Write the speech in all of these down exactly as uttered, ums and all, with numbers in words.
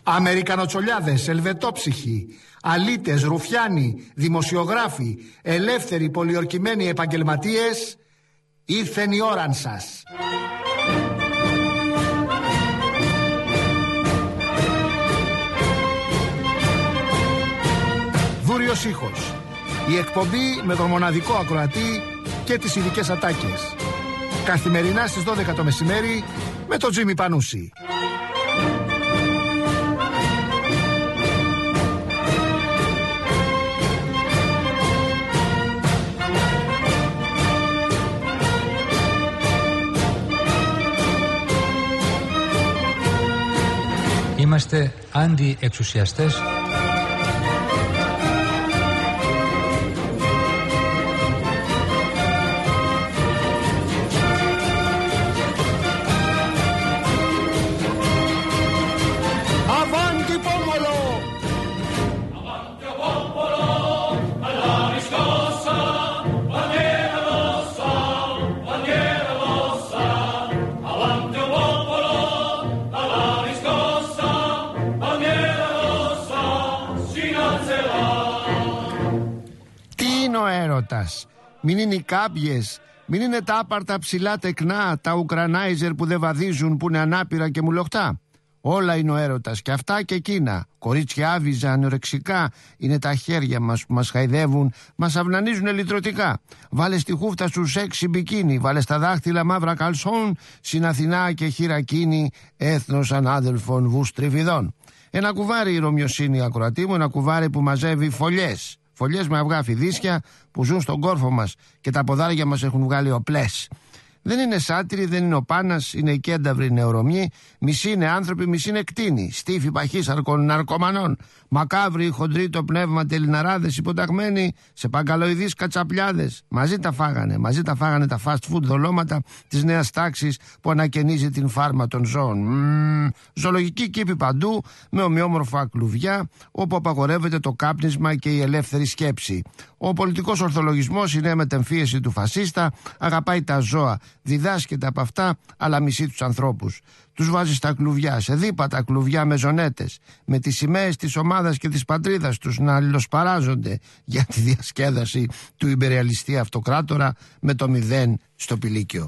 Αμερικανοτσολιάδες, ελβετόψυχοι, αλήτες, ρουφιάνοι, δημοσιογράφοι, ελεύθεροι πολιορκημένοι επαγγελματίες, ήρθεν η ώραν σας. Δούριος ήχος. Η εκπομπή με τον μοναδικό ακροατή και τις ειδικές ατάκες. Καθημερινά στις δώδεκα το μεσημέρι με τον Τζίμι Πανούση. Είμαστε αντιεξουσιαστές. Μην είναι οι κάμπιες, μην είναι τα άπαρτα ψηλά τεκνά, τα ουκρανάιζερ που δεν βαδίζουν, που είναι ανάπηρα και μουλοχτά. Όλα είναι ο έρωτας, και αυτά και εκείνα. Κορίτσια άβυζα, ανορεξικά, είναι τα χέρια μας που μας χαϊδεύουν, μας αυνανίζουν λυτρωτικά. Βάλε στη χούφτα σου σεξι μπικίνι, βάλε στα δάχτυλα μαύρα καλσόν, στην Αθηνά και χειρακίνη, έθνος ανάδελφων βουστριβιδών. Ένα κουβάρι η Ρωμιοσύνη ακροατή μου, ένα κουβάρι που μαζεύει φωλιές. Φωλιές με αυγά φιδίσια που ζουν στον κόρφο μας και τα ποδάρια μας έχουν βγάλει οπλές. Δεν είναι σάτυροι, δεν είναι ο Πάνας, είναι οι κένταυροι νεορομιοί. Μισοί είναι άνθρωποι, μισοί είναι κτήνοι. Στίφοι παχύσαρκων ναρκωμανών. Μακάβροι, χοντροί το πνεύμα, τελιναράδες υποταγμένοι σε παγκαλοειδείς κατσαπλιάδες. Μαζί τα φάγανε, μαζί τα φάγανε τα fast food δολώματα της νέας τάξης που ανακαινίζει την φάρμα των ζώων. Μμμ, ζωολογική κήπη παντού, με ομοιόμορφα κλουβιά, όπου απαγορεύεται το κάπνισμα και η ελεύθερη σκέψη. Ο πολιτικός ορθολογισμός είναι μετεμφίεση του φασίστα, αγαπάει τα ζώα, διδάσκεται από αυτά, αλλά μισεί τους ανθρώπους. Τους βάζει στα κλουβιά, σε δίπατα κλουβιά με ζωνέτες, με τις σημαίες της ομάδας και της πατρίδας τους να αλληλοσπαράζονται για τη διασκέδαση του ιμπεριαλιστή αυτοκράτορα με το μηδέν στο πηλίκιο.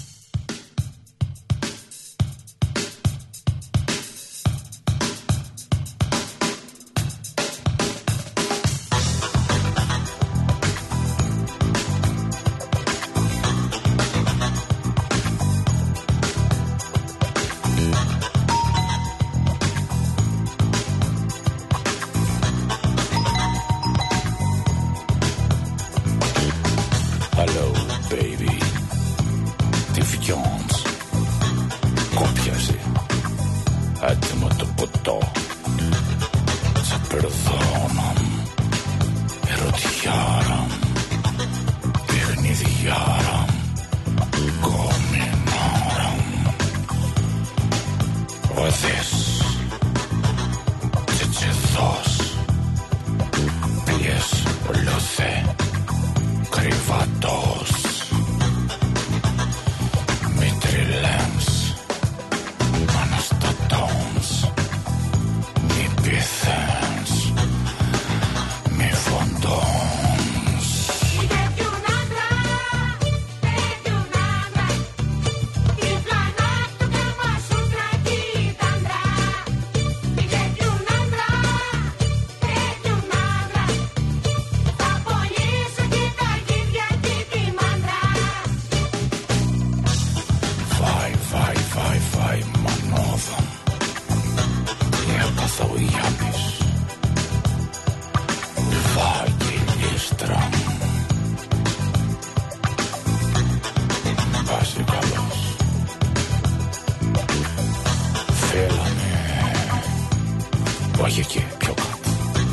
Όχι εκεί, πιο κάτω.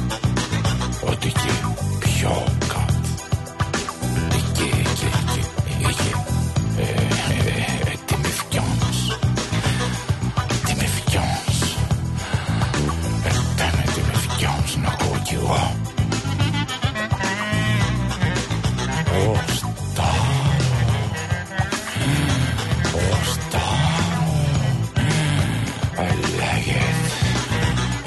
Ότι εκεί, πιο κάτω. Εκεί, εκεί, εκεί, εκεί. Ε, ε, ε, τι με φτιώνεις. Τι με φτιώνεις. Ε, πέμε τι με φτιώνεις να ακούω κι εγώ. Ω, στάρο. Ω, στάρο. I like it.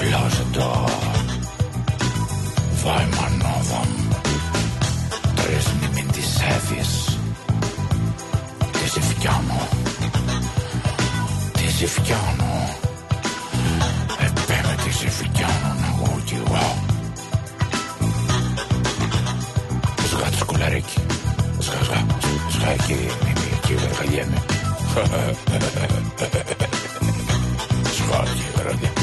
close the door. Vai μανόδα μου, τρεις μη μην τις έδιες. Τι σε φτιάνω, τι σε φτιάνω. Επέμε τι σε φτιάνω να εγώ κι εγώ. Σγά το σκουλαρίκι, σγά σγά, σγά εκεί, μη μη εκεί βεργαλιέμαι. Σγά εκεί βεργαλιέμαι.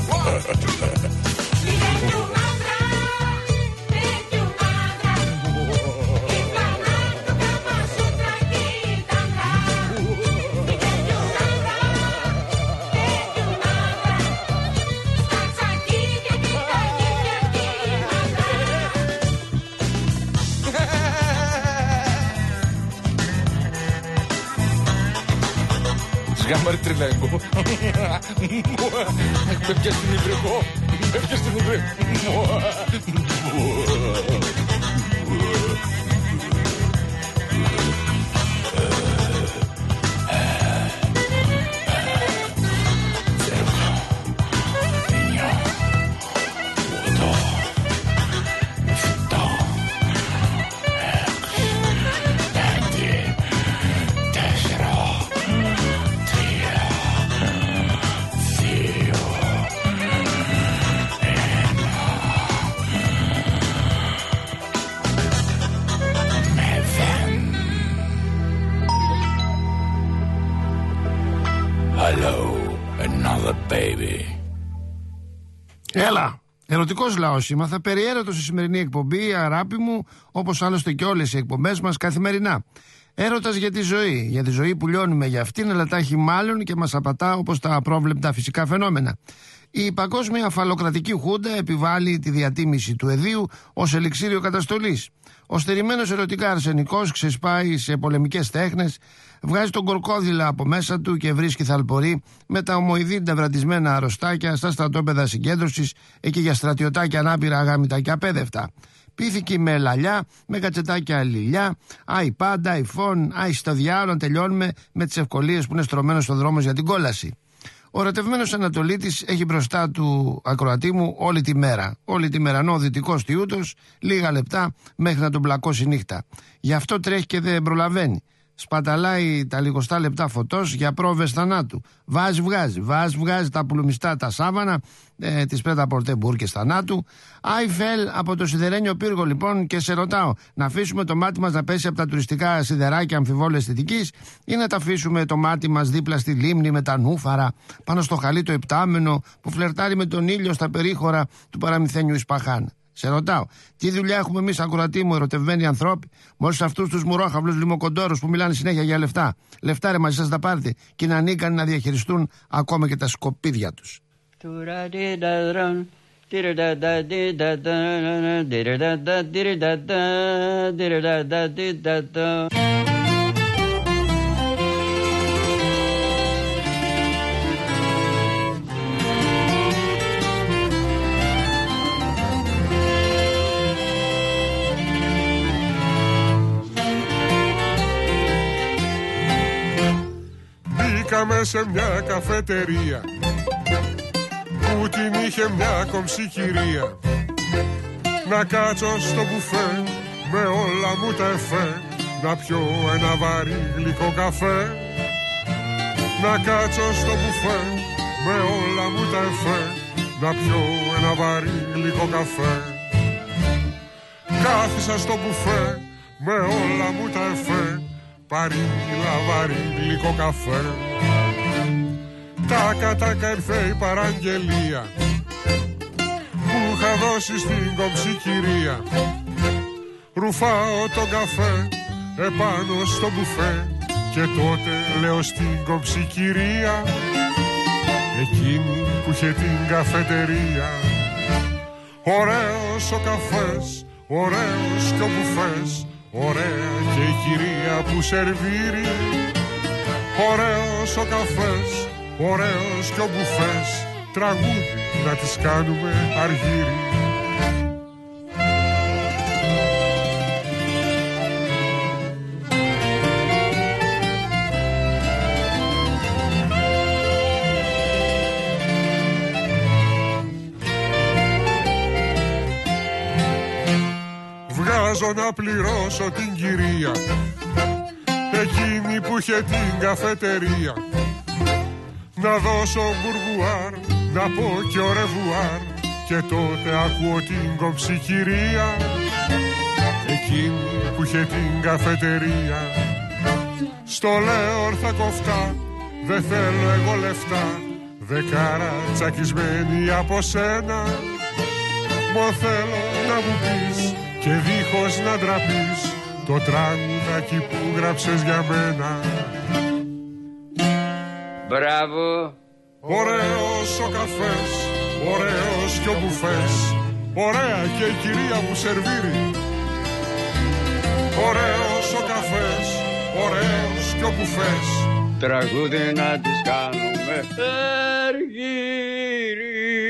Γάμαρη τριλέγκο. Με πιες την υβρικό. Με πιες την υβρικό. Έλα, ερωτικός λαός είμαι. Θα περιέρωτο στη σημερινή εκπομπή, αγάπη μου, όπως άλλωστε και όλες οι εκπομπές μας καθημερινά. Έρωτας για τη ζωή, για τη ζωή που λιώνουμε για αυτήν, αλλά τα έχει μάλλον και μας απατά όπως τα απρόβλεπτα φυσικά φαινόμενα. Η παγκόσμια αφαλοκρατική χούντα επιβάλλει τη διατίμηση του εδίου ως ελιξίριο καταστολής. Ο στερημένος ερωτικά αρσενικός ξεσπάει σε πολεμικές τέχνες, βγάζει τον κορκόδιλα από μέσα του και βρίσκει θαλπορεί με τα ομοειδή ταυρατισμένα αρρωστάκια στα στρατόπεδα συγκέντρωσης, εκεί για στρατιωτάκια ανάπηρα, αγάμητα και απέδευτα. Πήθηκε με λαλιά, με κατσετάκια λιλιά, iPad, iPhone, άι στο διάολο, τελειώνουμε με τις ευκολίες που είναι στρωμένος στον δρόμο για την κόλαση. Ο ερωτευμένος Ανατολίτης έχει μπροστά του, ακροατή μου, όλη τη μέρα. Όλη τη μέρα, ενώ ο δυτικός τιούτος λίγα λεπτά μέχρι να τον πλακώσει νύχτα. Γι' αυτό τρέχει και δεν προλαβαίνει. Σπαταλάει τα λιγοστά λεπτά φωτός για πρόβες θανάτου. Βάζει, βγάζει, βάζει, βγάζει τα πουλουμιστά τα σάβανα, ε, τις πέτα πορτέ μπουρκες θανάτου. Άιφελ από το σιδερένιο πύργο λοιπόν, και σε ρωτάω, να αφήσουμε το μάτι μας να πέσει από τα τουριστικά σιδεράκια αμφιβόλου αισθητικής ή να τα αφήσουμε το μάτι μας δίπλα στη λίμνη με τα νούφαρα, πάνω στο χαλί το επτάμενο που φλερτάρει με τον ήλιο στα περίχωρα του παραμυθένιου Ισπαχάν. Σε ρωτάω, τι δουλειά έχουμε εμείς, ακροατοί μου, ερωτευμένοι ανθρώποι, με όλους αυτούς τους μουρόχαυλους λιμοκοντόρους που μιλάνε συνέχεια για λεφτά. Λεφτά ρε μαζί σας τα πάρετε και είναι ανίκανοι να διαχειριστούν ακόμα και τα σκοπίδια τους. Μπήκαμε σε μια καφετερία που την είχε μια κομψή κυρία. Να κάτσω στο μπουφέ με όλα μου τα εφέ, να πιω ένα βαρύ γλυκό καφέ. Να κάτσω στο μπουφέ με όλα μου τα εφέ, να πιω ένα βαρύ γλυκό καφέ. Κάθισα στο μπουφέ με όλα μου τα εφέ, παρήγγειλα βαρύ γλυκό καφέ. Τάκα τάκα ήρθε η παραγγελία που είχα δώσει στην κομψή κυρία. Ρουφάω τον καφέ επάνω στο μπουφέ και τότε λέω στην κομψή κυρία, εκείνη που είχε την καφετερία, ωραίος ο καφές, ωραίος και ο μπουφές, ωραία και η κυρία που σερβίρει. Ωραίος ο καφές, ωραίος και ο μπουφές, τραγούδι να τις κάνουμε αργύρι. βάζω να πληρώσω την κυρία, εκείνη που είχε την καφετερία. Να δώσω μπουρμπουάρ, να πω και ο ρεβουάρ, και τότε ακούω την κομψικυρία, εκείνη που είχε την καφετερία. Στο λέω ορθά κοφτά, δεν θέλω εγώ λεφτά, δεκάρα τσακισμένη από σένα. Μω θέλω να μου πεις και δίχως να ντραπείς το τραγουδάκι που γράψες για μένα. Μπράβο. Ωραίος ο καφές, ωραίος και ο μπουφές, ωραία και η κυρία που σερβίρει. Ωραίος ο καφές, ωραίος και ο μπουφές, τραγούδι να τις κάνουμε αργύρι.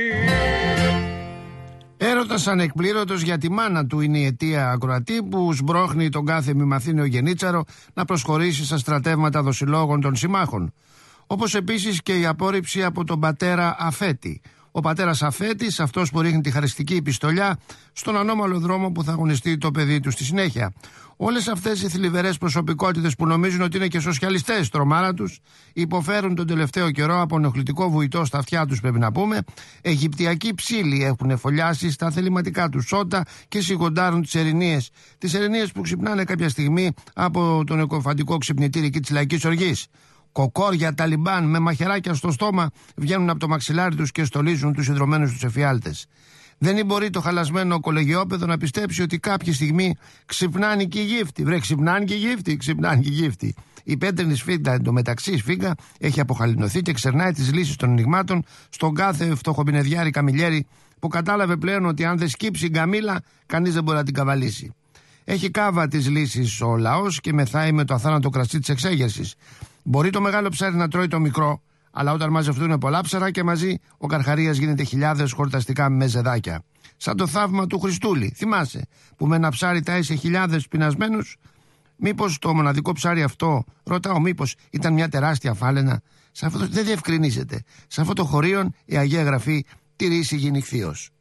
Έρωτας ανεκπλήρωτος για τη μάνα του είναι η αιτία ακροατή που σμπρώχνει τον κάθε μημαθήνιο γενίτσαρο να προσχωρήσει στα στρατεύματα δοσιλόγων των συμμάχων. Όπως επίσης και η απόρριψη από τον πατέρα Αφέτη. Ο πατέρας Αφέτης, αυτός που ρίχνει τη χαριστική επιστολιά στον ανώμαλο δρόμο που θα αγωνιστεί το παιδί του στη συνέχεια. Όλες αυτές οι θλιβερές προσωπικότητες που νομίζουν ότι είναι και σοσιαλιστές τρομάρα τους, υποφέρουν τον τελευταίο καιρό από ενοχλητικό βουητό στα αυτιά τους, πρέπει να πούμε. Αιγυπτιακοί ψήλοι έχουν φωλιάσει στα θεληματικά του σώτα και σιγοντάρουν τις ερηνίες. Τις ερηνίες που ξυπνάνε κάποια στιγμή από τον εκοφαντικό ξυπνητήρι εκεί της λαϊκής οργής. Κοκόρια Ταλιμπάν με μαχαιράκια στο στόμα βγαίνουν από το μαξιλάρι τους και στολίζουν τους ιδρωμένους τους εφιάλτες. Δεν μπορεί το χαλασμένο κολεγιόπεδο να πιστέψει ότι κάποια στιγμή ξυπνάνε και οι γύφτοι. Βρε, ξυπνάνε και οι γύφτοι, ξυπνάνε και οι γύφτοι. Η πέτρινη σφίγγα, εντωμεταξύ σφίγγα, έχει αποχαλινωθεί και ξερνάει τις λύσεις των ενιγμάτων στον κάθε φτωχομπινεδιάρη καμιλιέρη που κατάλαβε πλέον ότι αν δεν σκύψει η γκαμίλα, κανείς δεν μπορεί να την καβαλήσει. Έχει κάβα τις λύσεις ο λαός και μεθάει με το αθάνατο κρασί της εξέγερσης. Μπορεί το μεγάλο ψάρι να τρώει το μικρό, αλλά όταν μαζευτούν πολλά ψαρά και μαζί, ο Καρχαρίας γίνεται χιλιάδες χορταστικά με ζεδάκια. Σαν το θαύμα του Χριστούλη. Θυμάσαι, που με ένα ψάρι τάισε χιλιάδες πεινασμένους. Μήπως το μοναδικό ψάρι αυτό, ρωτάω, μήπως ήταν μια τεράστια φάλαινα. Σε αυτό δεν διευκρινίζεται. Σε αυτό το χωρίον η Αγία Γραφή τηρήσει γενιχθείως.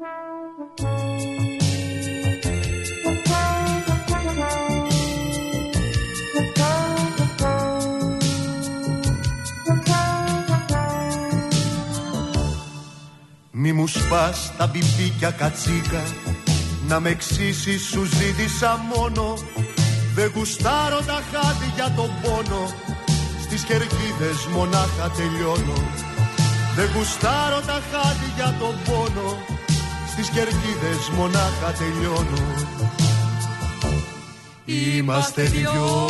Μη μου σπάς τα μπιμπίκια κατσίκα, να με ξύσεις σου ζήτησα μόνο. Δεν γουστάρω τα χάδι για τον πόνο, στις κερκίδες μονάχα τελειώνω. Δεν γουστάρω τα χάδι για τον πόνο, στις κερκίδες μονάχα τελειώνω. Είμαστε δυο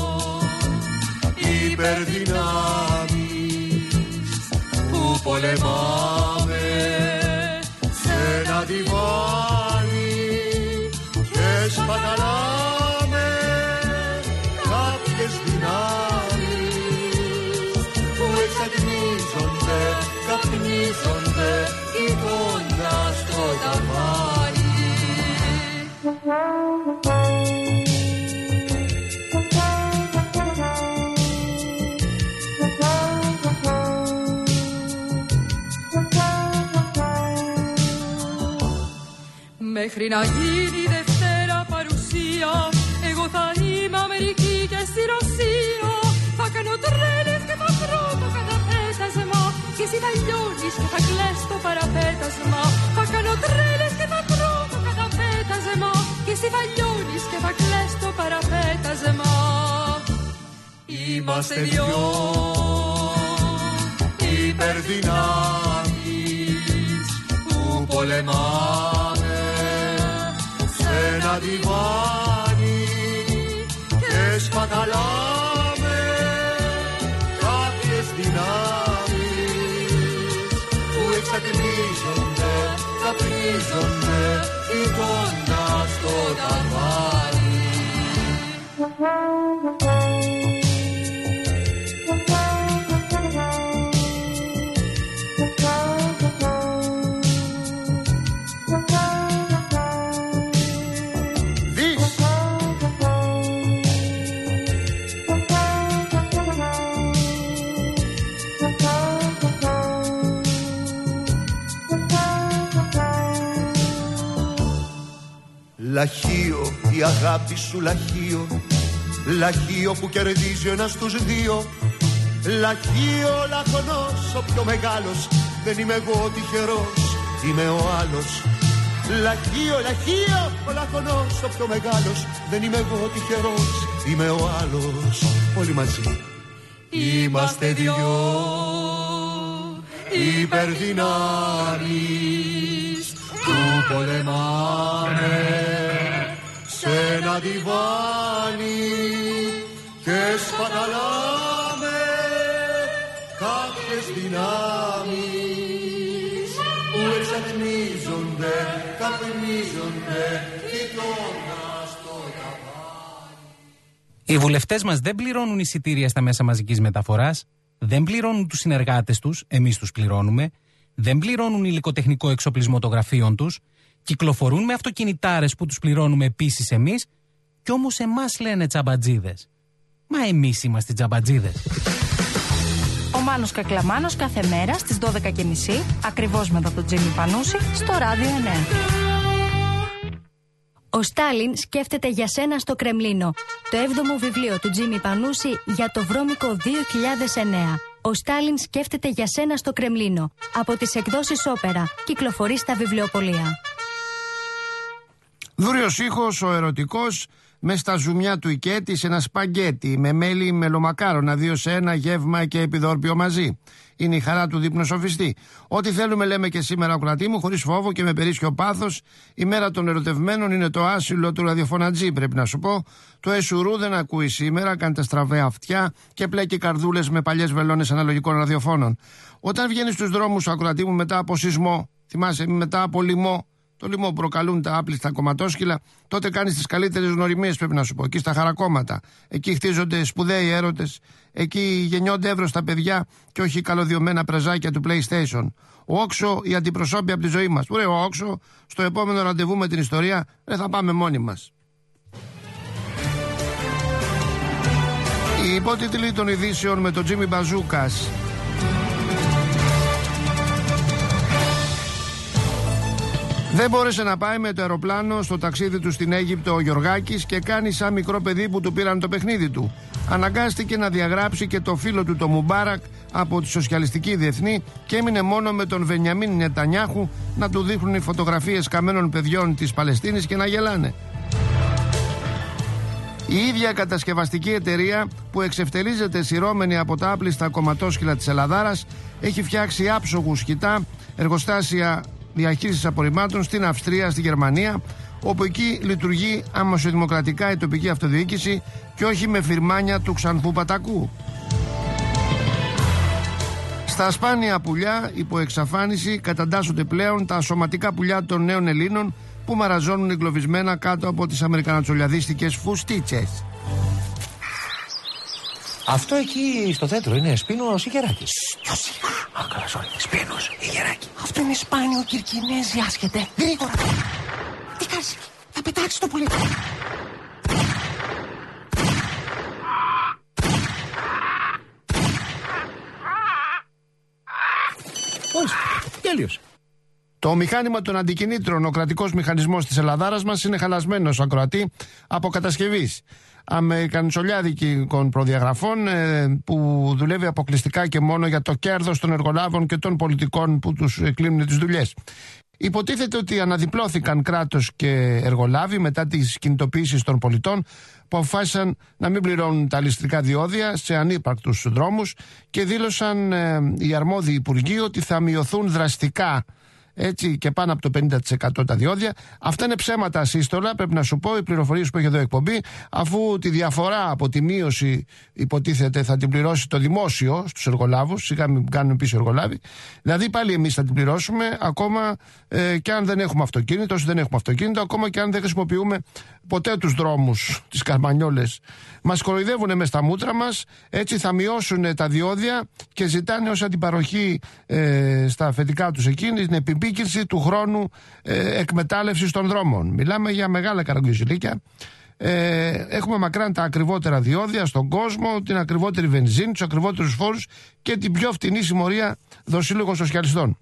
υπερδυνάμεις που πολεμάμε σε ένα διβάνι και σπαταλάμε κάποιες δυνάμεις που εξατμίζονται, καπνίζονται εικόνα στο ταβάνι. Μέχρι να γίνει Δευτέρα παρουσία, εγώ θα είμαι Αμερική και στη Ρωσία. Θα κάνω τρέλες και θα βρω το καταπέτασμα, και εσύ θα λιώνεις και θα κλαις το παραπέτασμα. Θα κάνω τρέλες και θα βρω το καταπέτασμα, και εσύ θα λιώνεις και θα κλαις το παραπέτασμα. Είμαστε δυο υπερδυνάμεις που πολεμάμε σε ένα διβάνι και σπαταλάμε κάποιες δυνάμεις που εξατμίζονται, καπνίζονται εικόνα στο ταβάνι. Λαχείο, η αγάπη σου λαχείο, λαχείο που κερδίζει ο ένας τους δύο. Λαχείο, λαχωνός, ο πιο μεγάλος, δεν είμαι εγώ τυχερός, είμαι ο άλλος. Λαχείο, λαχείο, ο λαχωνός, ο πιο μεγάλος, δεν είμαι εγώ τυχερός, είμαι ο άλλος. Όλοι μαζί είμαστε δυο υπερδυνάμεις που πολεμάμε σε ένα διβάνι και σπαταλάμε κάποιες δυνάμεις που εξατμίζονται, καπνίζονται κοιτώντας το ταβάνι. Οι βουλευτές μας δεν πληρώνουν εισιτήρια στα μέσα μαζικής μεταφοράς, δεν πληρώνουν τους συνεργάτες τους, εμείς τους πληρώνουμε, δεν πληρώνουν υλικοτεχνικό εξοπλισμό των γραφείων τους, κυκλοφορούν με αυτοκινητάρες που τους πληρώνουμε επίσης εμείς, κι όμως εμάς λένε τσαμπατζίδες. Μα εμείς είμαστε τσαμπατζίδες. Ο Μάνος Κακλαμάνος κάθε μέρα στις δώδεκα και μισή, ακριβώς μετά τον Τζίμι Πανούση, στο Ράδιο εννέα. Ο Στάλιν σκέφτεται για σένα στο Κρεμλίνο. Το έβδομο βιβλίο του Τζίμι Πανούση για το βρώμικο δύο χιλιάδες εννέα. Ο Στάλιν σκέφτεται για σένα στο Κρεμλίνο. Από τις εκδόσεις Όπερα. Κυκλοφορεί στα βιβλιοπωλεία. Δούριος ήχος, ο ερωτικός, με στα ζουμιά του Ικέτη σε ένα σπαγκέτι, με μέλι μελομακάρονα, δύο σε ένα, γεύμα και επιδόρπιο μαζί. Είναι η χαρά του δείπνο-σοφιστή. Ό,τι θέλουμε λέμε και σήμερα, ο κρατή μου, χωρίς φόβο και με περίσσιο πάθος. Η μέρα των ερωτευμένων είναι το άσυλο του ραδιοφωνατζή, πρέπει να σου πω. Το εσουρού δεν ακούει σήμερα, κάνει τα στραβέα αυτιά και πλέκει καρδούλες με παλιές βελόνες αναλογικών ραδιοφώνων. Όταν βγαίνει στους δρόμους, ο κρατή μου, μετά από σεισμό, θυμάσαι, μετά από λοιμό. Το λοιμό που προκαλούν τα άπλιστα κομματόσκυλα, τότε κάνει τις καλύτερες γνωριμίες, πρέπει να σου πω. Εκεί στα χαρακόμματα. Εκεί χτίζονται σπουδαίοι έρωτες. Εκεί γεννιόνται εύρωστα παιδιά και όχι καλωδιωμένα πρεζάκια του PlayStation. Ο Όξο, η αντιπροσώπη από τη ζωή μας. Ωραία, ο Όξο, στο επόμενο ραντεβού με την ιστορία, δεν θα πάμε μόνοι μας. Οι υπότιτλοι των ειδήσεων με τον Τζίμι Μπαζούκας. Δεν μπόρεσε να πάει με το αεροπλάνο στο ταξίδι του στην Αίγυπτο ο Γιωργάκης και κάνει σαν μικρό παιδί που του πήραν το παιχνίδι του. Αναγκάστηκε να διαγράψει και το φίλο του το Μουμπάρακ από τη Σοσιαλιστική Διεθνή και έμεινε μόνο με τον Βενιαμίν Νετανιάχου να του δείχνουν οι φωτογραφίες καμένων παιδιών της Παλαιστίνης και να γελάνε. Η ίδια κατασκευαστική εταιρεία που εξευτελίζεται σειρώμενη από τα άπλιστα κομματόσκυλα της Ελλαδάρας έχει φτιάξει άψογους χιτά εργοστάσια διαχείρισης απορριμμάτων στην Αυστρία, στη Γερμανία, όπου εκεί λειτουργεί αμεσοδημοκρατικά η τοπική αυτοδιοίκηση και όχι με φυρμάνια του Ξανθού Πατακού. Στα σπάνια πουλιά υπό εξαφάνιση καταντάσσονται πλέον τα σωματικά πουλιά των νέων Ελλήνων που μαραζώνουν εγκλωβισμένα κάτω από τις αμερικανοτσολιαδίστικες φουστίτσες. Αυτό εκεί στο δέντρο είναι σπίνος ή γεράκι? Πιο σιγά. Α, καλά, sorry. Σπίνος ή γεράκι. Αυτό είναι σπάνιο κυρκινέζι, άσχετε. Γρήγορα. Τι κάνεις? Θα πετάξεις το πουλί. Πώς, τέλειος. Το μηχάνημα των αντικινήτρων, ο κρατικός μηχανισμός της Ελλαδάρας μας, είναι χαλασμένος, ακροατή, από κατασκευής αμερικαντσολιάδικων προδιαγραφών ε, που δουλεύει αποκλειστικά και μόνο για το κέρδος των εργολάβων και των πολιτικών που τους κλείνουν τις δουλειές. Υποτίθεται ότι αναδιπλώθηκαν κράτος και εργολάβοι μετά τις κινητοποιήσεις των πολιτών που αποφάσισαν να μην πληρώνουν τα ληστρικά διόδια σε ανύπαρκτους δρόμους και δήλωσαν ε, οι αρμόδιοι υπουργοί ότι θα μειωθούν δραστικά, έτσι, και πάνω από το πενήντα τοις εκατό τα διόδια. Αυτά είναι ψέματα ασύστολα, πρέπει να σου πω, οι πληροφορίες που έχει εδώ εκπομπή, αφού τη διαφορά από τη μείωση υποτίθεται θα την πληρώσει το δημόσιο στους εργολάβους, σιγά μην κάνουν πίσω εργολάβοι. Δηλαδή πάλι εμείς θα την πληρώσουμε, ακόμα ε, και αν δεν έχουμε αυτοκίνητο, όσοι δεν έχουμε αυτοκίνητο, ακόμα και αν δεν χρησιμοποιούμε ποτέ τους δρόμους, τις καρμανιόλες. Μας κοροϊδεύουν μες στα μούτρα μας, έτσι θα μειώσουν τα διόδια και ζητάνε ως αντιπαροχή ε, στα αφεντικά τους εκείνη την επιπίκηση του χρόνου ε, εκμετάλλευσης των δρόμων. Μιλάμε για μεγάλα καραγκιουζιλίκια. Ε, έχουμε μακράν τα ακριβότερα διόδια στον κόσμο, την ακριβότερη βενζίνη, τους ακριβότερους φόρους και την πιο φτηνή συμμορία δοσύλλογων σοσιαλιστών.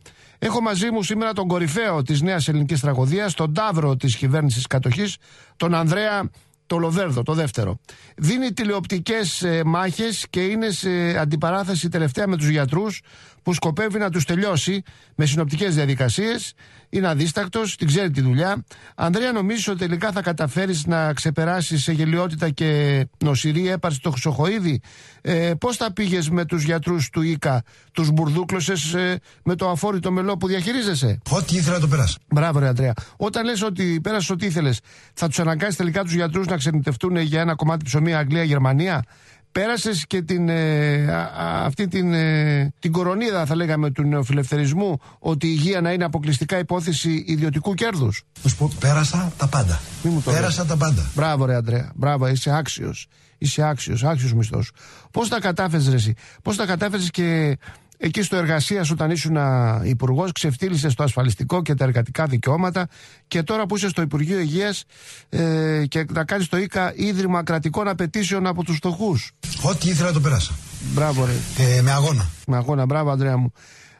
Έχω μαζί μου σήμερα τον κορυφαίο της νέας ελληνικής τραγωδίας, τον ταύρο της κυβέρνησης κατοχής, τον Ανδρέα το Λοβέρδο, το δεύτερο. Δίνει τηλεοπτικές ε, μάχες και είναι σε αντιπαράθεση τελευταία με τους γιατρούς που σκοπεύει να τους τελειώσει με συνοπτικές διαδικασίες. Είναι αδίστακτος, την ξέρει τη δουλειά. Ανδρέα, νομίζεις ότι τελικά θα καταφέρεις να ξεπεράσεις σε γελιότητα και νοσηρή έπαρση το Χρυσοχοΐδη? Ε, πώς θα πήγες με τους γιατρούς του ΙΚΑ, τους μπουρδούκλωσες ε, με το αφόρητο μελό που διαχειρίζεσαι? Ό,τι ήθελα το πέρασα. Μπράβο, ρε Ανδρέα. Όταν λες ότι πέρασες ό,τι ήθελες, θα τους αναγκάσεις τελικά τους γιατρούς να ξενιτευτούν για ένα κομμάτι ψωμί Αγγλία-Γερμανία? Πέρασες και την, ε, α, α, αυτή την, ε, την κορονίδα, θα λέγαμε, του νεοφιλελευθερισμού, ότι η υγεία να είναι αποκλειστικά υπόθεση ιδιωτικού κέρδους. Να σου πω, πέρασα τα πάντα. Πέρασα τα πάντα. Μπράβο, ρε Ανδρέα. Μπράβο, είσαι άξιος. Είσαι άξιος, άξιος μισθός. Πώς τα κατάφερες, ρε εσύ? Πώς τα κατάφερες και εκεί στο εργασία σου, όταν ήσουν υπουργός, ξεφτύλισες το ασφαλιστικό και τα εργατικά δικαιώματα, και τώρα που είσαι στο Υπουργείο Υγείας ε, και να κάνεις το ΙΚΑ ίδρυμα κρατικών απαιτήσεων από τους φτωχούς. Ό,τι ήθελα το πέρασα. Μπράβο, ρε. Ε, με αγώνα. Με αγώνα, μπράβο, Ανδρέα μου.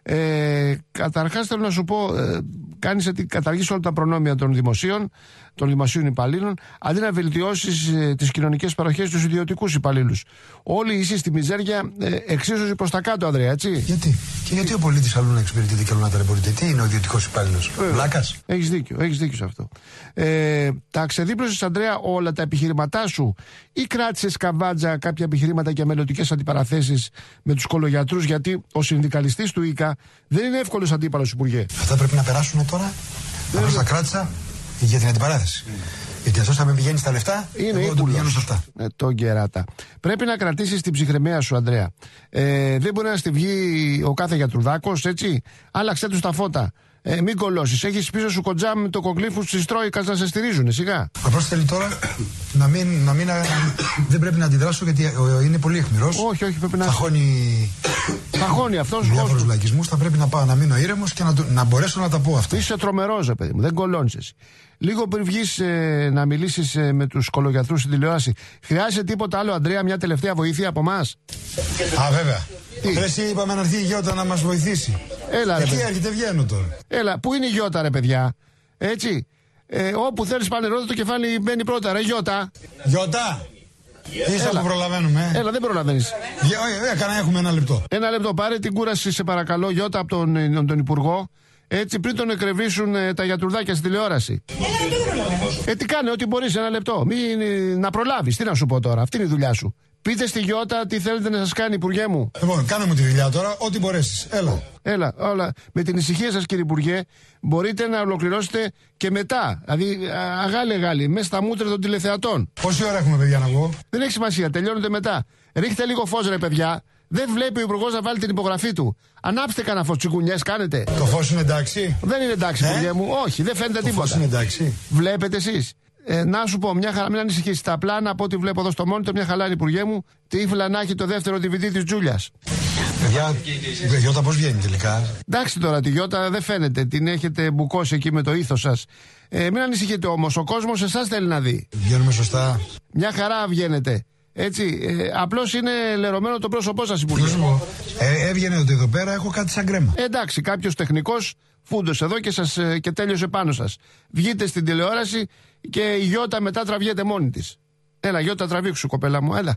Ε, καταρχάς θέλω να σου πω, ε, κάνεις ότι καταργείς όλα τα προνόμια των δημοσίων, των δημοσίων υπαλλήλων, αντί να βελτιώσεις ε, τις κοινωνικές παροχές στους ιδιωτικούς υπαλλήλους. Όλοι είσαι στη μιζέρια, ε, εξίσωση προς τα κάτω, Ανδρέα, έτσι. Γιατί? Και γιατί ο πολίτης αλλού να εξυπηρετείται και αλλού να ταλαιπωρείται? Τι είναι ο ιδιωτικός υπάλληλος? Βλάκας? Έχεις δίκιο, έχεις δίκιο σε αυτό. Ε, τα ξεδίπλωσες, Ανδρέα, όλα τα επιχειρηματά σου, ή κράτησες καβάτζα κάποια επιχειρήματα για μελλοντικές αντιπαραθέσεις με τους κολογιατρούς? Γιατί ο συνδικαλιστής του ΙΚΑ δεν είναι εύκολος αντίπαλος, Υπουργέ. Αυτά πρέπει να περάσουν τώρα. Απλώς τα κράτησα για την αντιπαράθεση. Mm. Γιατί αυτός θα με πηγαίνει στα λεφτά, είναι εγώ το πηγαίνω σε αυτά. Ε, το κεράτα. Πρέπει να κρατήσεις την ψυχραιμία σου, Ανδρέα. Ε, δεν μπορεί να στη βγει ο κάθε γιατρουδάκος, έτσι. Άλλαξε τους τα φώτα. Ε, μην κολώσεις. Έχεις πίσω σου κοντζάμ με το κογκλήφους της Τρόικας να σε στηρίζουν, σιγά. Απλώς θέλει τώρα να μην, να μην, δεν πρέπει να αντιδράσω γιατί είναι πολύ αιχμηρός. Όχι, όχι, πρέπει να. Θα χώνει. Θα χώνει αυτός. Διάφορους λαϊκισμούς. Θα πρέπει να πάω να μείνω ήρεμος και να, να μπορέσω να τα πω αυτά. Είσαι τρομερός, ρε παιδί μου. Δεν κολώνεις εσύ. Λίγο πριν βγεις ε, να μιλήσεις ε, με τους κολογιατρούς στην τηλεόραση, χρειάζεται τίποτα άλλο, Ανδρέα, μια τελευταία βοήθεια από εμάς? Α, βέβαια. Εσύ είπαμε να έρθει η Γιώτα να μας βοηθήσει. Έλα, ρε. Εκεί έρχεται, βγαίνω τώρα. Έλα, πού είναι η Γιώτα, ρε παιδιά? Έτσι. Ε, όπου θέλεις πάνε ρώτα, το κεφάλι μπαίνει πρώτα, ρε Γιώτα. Γιώτα! Είσαι που προλαβαίνουμε. Έλα, δεν προλαβαίνεις. Έκανα, έχουμε ένα λεπτό. Ένα λεπτό, πάρε την κούραση, σε παρακαλώ, Γιώτα, από τον, τον Υπουργό. Έτσι, πριν τον εκρεβήσουν ε, τα γιατρουδάκια στην τηλεόραση. Ε, τι κάνε, ό,τι μπορείς, ένα λεπτό. Μην, ε, να προλάβεις, τι να σου πω τώρα, αυτή είναι η δουλειά σου. Πείτε στη Γιώτα τι θέλετε να σας κάνει, Υπουργέ μου. Λοιπόν, κάνε μου τη δουλειά τώρα, ό,τι μπορέσεις. Έλα. Έλα, όλα. Με την ησυχία σας, κύριε Υπουργέ, μπορείτε να ολοκληρώσετε και μετά. Δηλαδή, αγάλε-γάλε, μέσα στα μούτρα των τηλεθεατών. Πόση ώρα έχουμε, παιδιά, να βγω? Δεν έχει σημασία, τελειώνετε μετά. Ρίχτε λίγο φως, ρε παιδιά. Δεν βλέπει ο Υπουργός να βάλει την υπογραφή του. Ανάψτε κανένα φως, τσιγκουνιές κάνετε. Το φως είναι εντάξει? Δεν είναι εντάξει, ε? Υπουργέ μου. Όχι, δεν φαίνεται το τίποτα. Το φως είναι εντάξει. Βλέπετε εσείς. Ε, να σου πω, μια χαρά, μην ανησυχείς. Τα πλάνα από ό,τι βλέπω εδώ στο monitor, μια χαλά είναι, Υπουργέ μου. Τύφλα να έχει το δεύτερο ντι βι ντι της Τζούλιας. Παιδιά, η Γιώτα πώς βγαίνει τελικά? Εντάξει τώρα, τη Γιώτα δεν φαίνεται. Την έχετε μπουκώσει εκεί με το ήθος σας. Ε, μην ανησυχείτε όμως, ο κόσμος εσάς θέλει να δει. Βγαίνουμε σωστά. Μια χαρά βγαίνετε. Έτσι, ε, απλώς είναι λερωμένο το πρόσωπό σας, Υπουργέ. Ε, έβγαινε ότι εδώ πέρα έχω κάτι σαν κρέμα. Ε, εντάξει, κάποιος τεχνικός φούντωσε εδώ και, σας, ε, και τέλειωσε πάνω σας. Βγείτε στην τηλεόραση και η Γιώτα μετά τραβιέται μόνη της. Έλα, Γιώτα, τραβήξου, κοπέλα μου, έλα.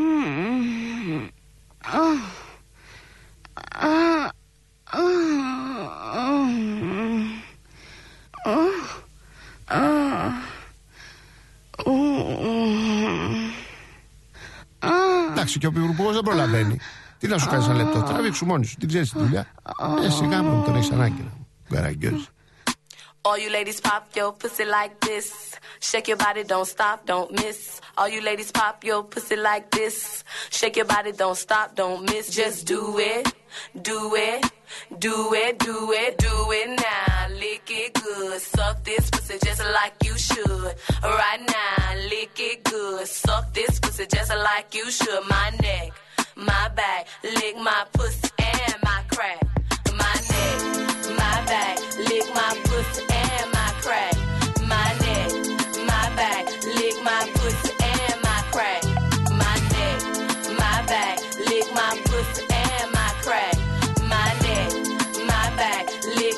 Εντάξει, και ο Υπουργός δεν προλαβαίνει. Τι να σου κάνεις ένα λεπτό, τραβήξου μόνη σου, την ξέρεις τη δουλειά. Ε, σιγά μου τον έχεις ανάγκη να μου καραγκιόζεις. All you ladies pop your pussy like this. Shake your body, don't stop, don't miss. All you ladies pop your pussy like this. Shake your body, don't stop, don't miss. Just do it, do it, do it, do it, do it now. Lick it good, suck this pussy just like you should. Right now, lick it good, suck this pussy just like you should. My neck, my back, lick my pussy and my crack. My neck, my back, lick my pussy and my crack. My neck, my back, lick my pussy and my crack. My neck, my back, lick my pussy and my crack. My neck, my back, lick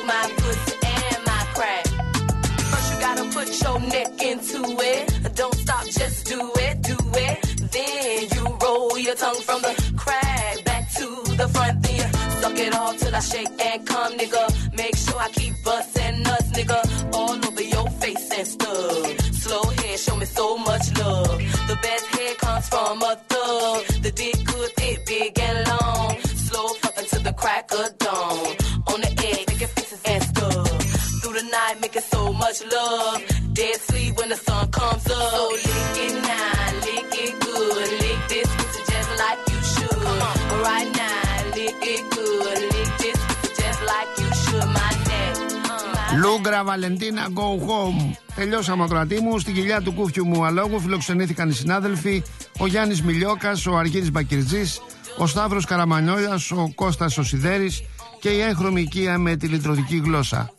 my pussy and my crack. First you gotta put your neck into it. Don't stop, just do it, do it. Then you roll your tongue from the crack back to the front. Then you suck it off till I shake and come, nigga. Make sure I keep busting nuts, nigga, all over your face and stuff. Slow head, show me so much love. The best head comes from a thug. The dick good, thick, big and long. Slow fucking to the crack of dawn. On the edge, making faces and stuff. Through the night, making so much love. Dead sleep when the sun comes up. So lick it now, lick it good. Lick this pussy just like you should. Come on. Right now, lick it good. Lick this pussy just like you should. My neck. Λούγκρα Βαλεντίνα, go home. Τελειώσαμε, ακροατή μου. Στην κοιλιά του κούφιου μου αλόγου φιλοξενήθηκαν οι συνάδελφοι: ο Γιάννης Μιλιόκας, ο Αργύρης Μπακυρτζής, ο Σταύρος Καραμανιόλιας, ο Κώστας ο Σιδέρης και η έγχρωμη οικία με τη λιτρωτική γλώσσα.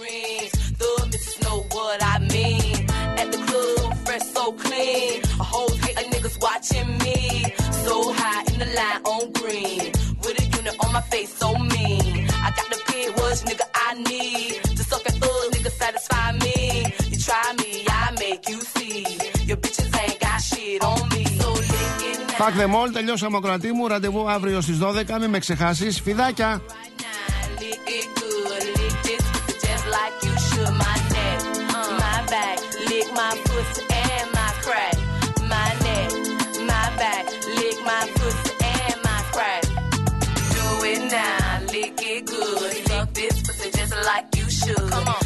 Fuck them all, τελειώσαμε, ακροατή μου. Ραντεβού αύριο στις δώδεκα, μην με ξεχάσεις. Φιδάκια! Like you should. Come on.